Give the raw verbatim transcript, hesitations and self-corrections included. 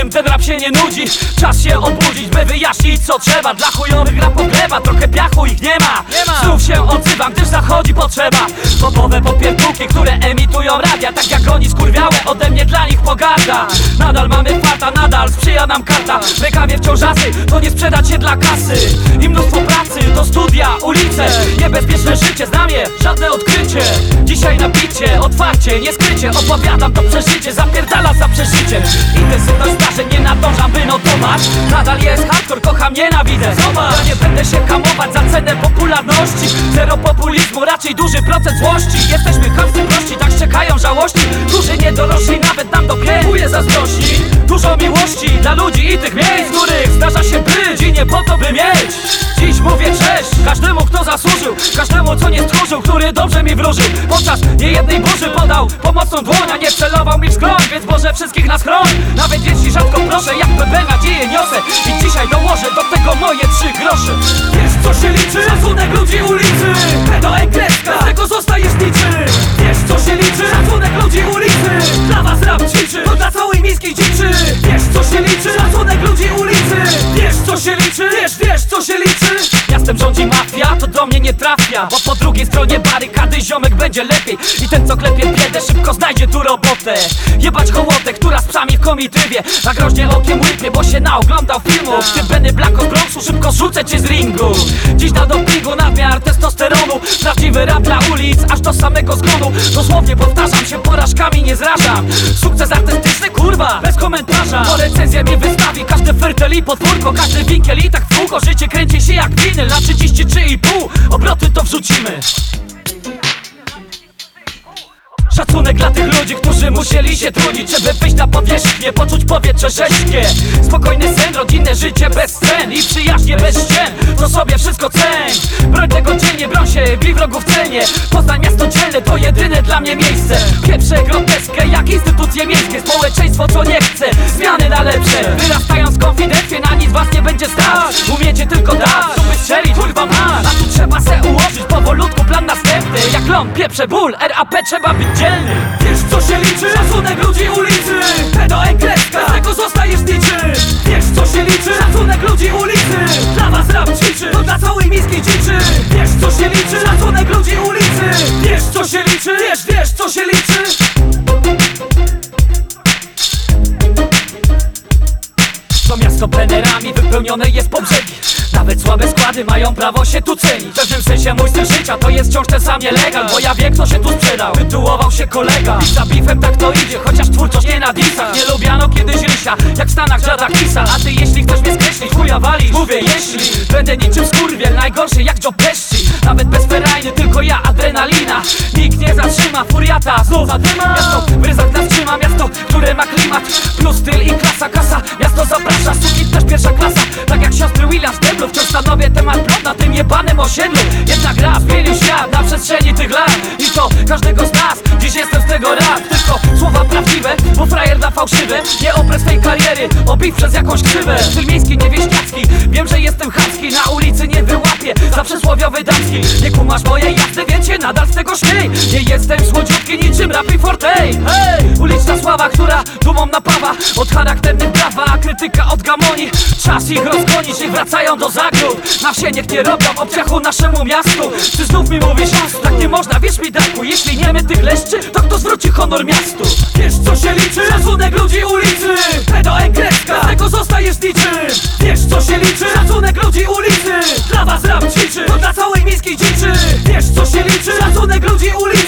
wiem, ten rap się nie nudzi. Czas się obudzić, by wyjaśnić co trzeba. Dla chujowych rap poglewa, trochę piachu ich nie ma. Znów się odzywam, gdyż zachodzi potrzeba. Popowe popierdółki, które emitują radia. Tak jak oni skurwiałe, ode mnie dla nich pogarda. Nadal mamy farta, nadal sprzyja nam karta. W rękawie wciąż asy, to nie sprzedać się dla kasy. I mnóstwo pracy, to studia, ulice. Niebezpieczne życie, znam je, żadne odkrycie. Dzisiaj na bicie, otwarcie, nie skrycie. Opowiadam to przeżycie, zapierdala za przeżyciem. Intensywność zdarzeń nie nadążam wynotować. Nadal jest hardcore, kocham, nienawidzę. Zobacz, ja nie będę się hamować za cenę popularności. Zero populizmu, raczej duży procent złości. Jesteśmy chamscy prości, tak czekają żałości. Duży niedorośli, nawet nam dopiero zazdrości. Dużo miłości dla ludzi i tych miejsc, których zdarza się być i nie po to by mieć. Dziś mówię cześć każdemu, kto zasłużył, każdemu, co nie stchórzył, który dobrze mi wróżył. Podczas niejednej burzy podał pomocną dłoń, a nie celował mi w skroń, więc Boże wszystkich nas chroń. Nawet jeśli rzadko proszę, jak pewne nadzieje niosę. I dzisiaj dołożę do tego moje trzy grosze. Wiesz co się liczy? Szacunek ludzi ulicy. Pedo ekreska, z tego zostajesz niczy. Wiesz co się liczy? Szacunek ludzi ulicy. Dla was rap ćwiczy, to dla całej miejskiej dziczy. Wiesz co się liczy? Szacunek ludzi ulicy. Wiesz co się liczy? Wiesz, wiesz co się liczy? Miastem rządzi mafia, to do mnie nie trafia. Bo po drugiej stronie barykady ziomek będzie lepiej. I ten co klepie biedę szybko znajdzie tu robotę. Jebać hołotę, która z psami w komitywie. Na groźnie okiem łypie, bo się naoglądał filmów. Ty Benny Black od Bronxu, szybko rzucę cię z ringu. Dziś na dopingu nadmiar testosteronu. Prawdziwy rap dla ulic, aż do samego zgonu. Dosłownie powtarzam się, porażkami nie zrażam. Sukces artystyczny, kurwa, bez komentarza. Bo recenzja mnie wystawi, każdy fertel i podwórko, każdy winkiel i tak w kółko. Życie kręci się jak winyl, na trzydzieści trzy i pół obroty to wrzucimy. Szacunek dla tych ludzi, którzy musieli się trudzić, żeby wyjść na powierzchnię, poczuć powietrze rześkie. Spokojny sen, rodzinne życie bez scen i przyjaźnie bez ścien, to sobie wszystko ceń. Broń tego dzielnie, broń się, bij wrogów celnie. Poznań miasto dzielne to jedyne dla mnie miejsce. Pieprzę groteskę jak instytucje miejskie. Społeczeństwo co nie chce, zmiany na lepsze. Wyrastając konfidencje, na nic was nie będzie stać. Umiecie tylko dać, tu wystrzelić, kurwa masz. A tu trzeba se ułożyć powolutku plan następny. Jak ląd, pieprze, ból, R A P trzeba być dzielny. Wiesz co się liczy? Szacunek ludzi ulicy. Pedo ekreska, z tego zostajesz niczy. Wiesz co się liczy? Szacunek ludzi ulicy. Dla was rap ćwiczy, to dla całej miejskiej dziczy. Wiesz co się liczy? Szacunek ludzi ulicy. Wiesz co się liczy? Wiesz, wiesz co się liczy? To miasto plenerami wypełnione jest po brzegi. Nawet słabe składy mają prawo się tu cenić. W pewnym sensie mój styl życia to jest wciąż ten sam nielegal. Bo ja wiem kto się tu sprzedał, tytułował się kolega. I za bifem tak to idzie, chociaż twórczość nie na disach. Nie lubiano kiedyś rysia, jak w Stanach Jada Kisa. A ty jeśli chcesz mnie skreślić, chuja walisz. Mówię jeśli, będę niczym skurwiel, najgorszy jak Joe Pesci. Nawet bez ferajny, tylko ja adrenalina. Nikt nie zatrzyma, furiata znów zadyma. Miasto w ryzach nas trzyma, miasto, które ma klimat. Plus styl i klasa, kasa, miasto zaprasza. Suki też pierwsza klasa, tak jak siostry Williams Deblu. Wciąż stanowię temat plot na tym jebanym osiedlu. Jedna gra zmienił świat na przestrzeni tych lat. I to każdego z nas, dziś jestem z tego rad. Tylko słowa prawdziwe, bo frajer da fałszywe. Nie opres swej kariery, obij przez jakąś krzywę. Styl miejski, niewieściacki, wiem, że jestem chamski. Na ulicy nie wyłapię, za przysłowiowy damski. Nie kumasz mojej jazdy, więc się nadal z tego śmiej. Nie jestem słodziutki niczym Rappi Fortej. Hej! Uliczna sława, która dumą napawa. Od charakternych brawa, a krytyka od gamonii. Czas ich rozgonić, niech wracają do zagród. Na wsie niech nie robią obciachu naszemu miastu. Ty znów mi mówisz, tak nie można, wierz mi Darku. Jeśli nie my tych leszczy, to kto zwróci honor miastu? Wiesz co się liczy? Szacunek ludzi ulicy. Pedo ekreska, z tego zostajesz niczym. Wiesz co się liczy? Szacunek ludzi ulicy. Dla was rap ćwiczy, to dla całej miejskiej dziczy. Wiesz co się liczy? Szacunek ludzi ulicy.